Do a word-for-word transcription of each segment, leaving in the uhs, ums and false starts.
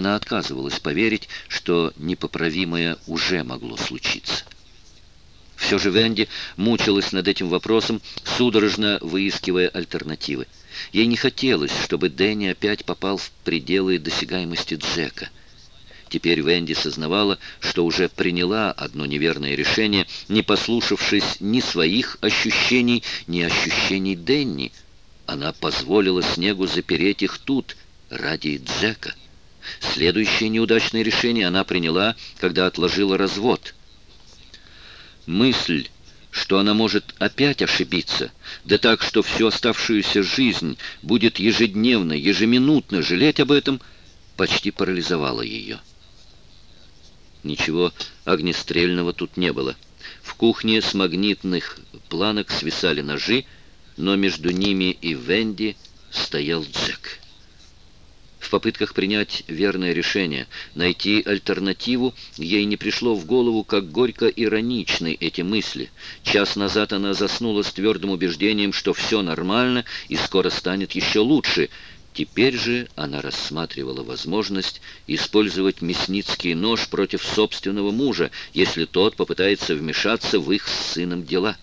Она отказывалась поверить, что непоправимое уже могло случиться. Все же Венди мучилась над этим вопросом, судорожно выискивая альтернативы. Ей не хотелось, чтобы Дэнни опять попал в пределы досягаемости Джека. Теперь Венди сознавала, что уже приняла одно неверное решение, не послушавшись ни своих ощущений, ни ощущений Дэнни. Она позволила снегу запереть их тут, ради Джека. Следующее неудачное решение она приняла, когда отложила развод. Мысль, что она может опять ошибиться, да так, что всю оставшуюся жизнь будет ежедневно, ежеминутно жалеть об этом, почти парализовала ее. Ничего огнестрельного тут не было. В кухне с магнитных планок свисали ножи, но между ними и Венди стоял Джек. В попытках принять верное решение, найти альтернативу, ей не пришло в голову, как горько ироничны эти мысли. Час назад она заснула с твердым убеждением, что все нормально и скоро станет еще лучше. Теперь же она рассматривала возможность использовать мясницкий нож против собственного мужа, если тот попытается вмешаться в их с сыном дела.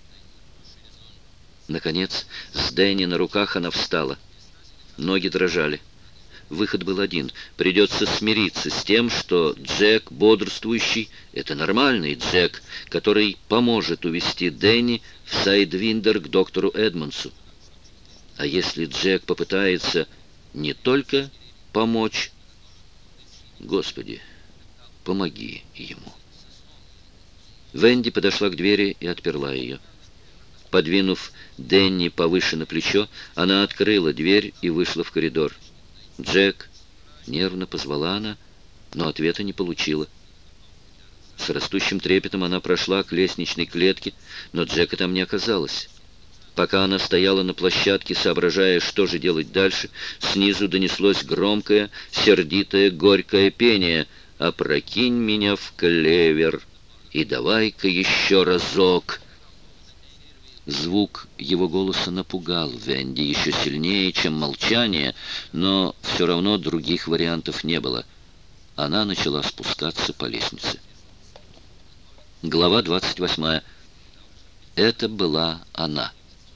Наконец, с Дэнни на руках она встала. Ноги дрожали. Выход был один. Придется смириться с тем, что Джек, бодрствующий, это нормальный Джек, который поможет увести Дэнни в Сайдвиндер к доктору Эдмонсу. А если Джек попытается не только помочь, Господи, помоги ему. Венди подошла к двери и отперла ее. Подвинув Дэнни повыше на плечо, она открыла дверь и вышла в коридор. «Джек!» — нервно позвала она, но ответа не получила. С растущим трепетом она прошла к лестничной клетке, но Джека там не оказалось. Пока она стояла на площадке, соображая, что же делать дальше, снизу донеслось громкое, сердитое, горькое пение: «Опрокинь меня в клевер и давай-ка еще разок». Звук его голоса напугал Венди еще сильнее, чем молчание, но все равно других вариантов не было. Она начала спускаться по лестнице. Глава двадцать восьмая. Это была она.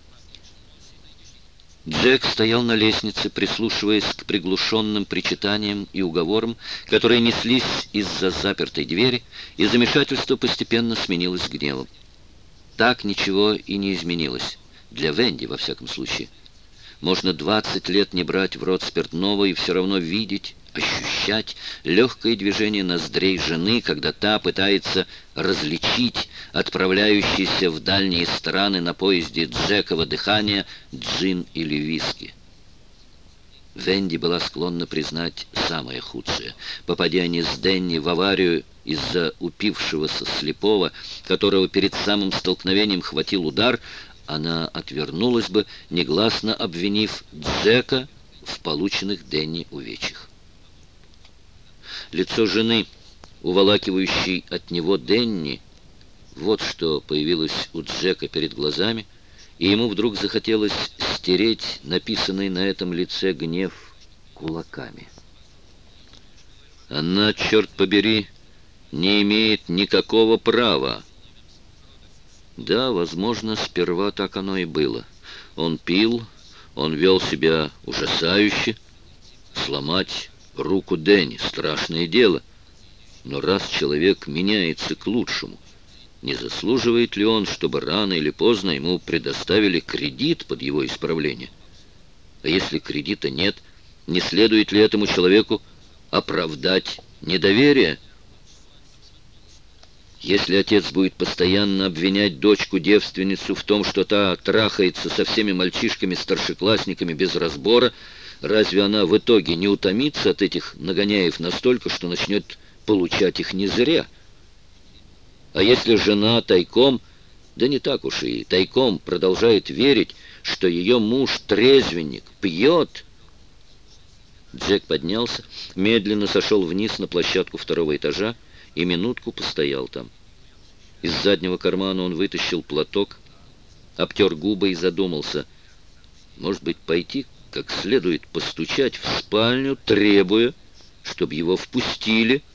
Джек стоял на лестнице, прислушиваясь к приглушенным причитаниям и уговорам, которые неслись из-за запертой двери, и замешательство постепенно сменилось гневом. Так ничего и не изменилось. Для Венди, во всяком случае. Можно двадцать лет не брать в рот спиртного и все равно видеть, ощущать легкое движение ноздрей жены, когда та пытается различить отправляющийся в дальние страны на поезде Джекова дыхания джин или виски. Венди была склонна признать самое худшее. Попадя они с Дэнни в аварию из-за упившегося слепого, которого перед самым столкновением хватил удар, она отвернулась бы, негласно обвинив Джека в полученных Дэнни увечьях. Лицо жены, уволакивающей от него Дэнни, вот что появилось у Джека перед глазами, и ему вдруг захотелось стереть написанный на этом лице гнев кулаками. Она, черт побери, не имеет никакого права. Да, возможно, сперва так оно и было. Он пил, он вел себя ужасающе. Сломать руку Дэнни — страшное дело. Но раз человек меняется к лучшему, не заслуживает ли он, чтобы рано или поздно ему предоставили кредит под его исправление? А если кредита нет, не следует ли этому человеку оправдать недоверие? Если отец будет постоянно обвинять дочку-девственницу в том, что та трахается со всеми мальчишками-старшеклассниками без разбора, разве она в итоге не утомится от этих нагоняев настолько, что начнет получать их не зря? А если жена тайком, да не так уж и тайком, продолжает верить, что ее муж трезвенник, пьет? Джек поднялся, медленно сошел вниз на площадку второго этажа и минутку постоял там. Из заднего кармана он вытащил платок, обтер губы и задумался. Может быть, пойти как следует постучать в спальню, требуя, чтобы его впустили,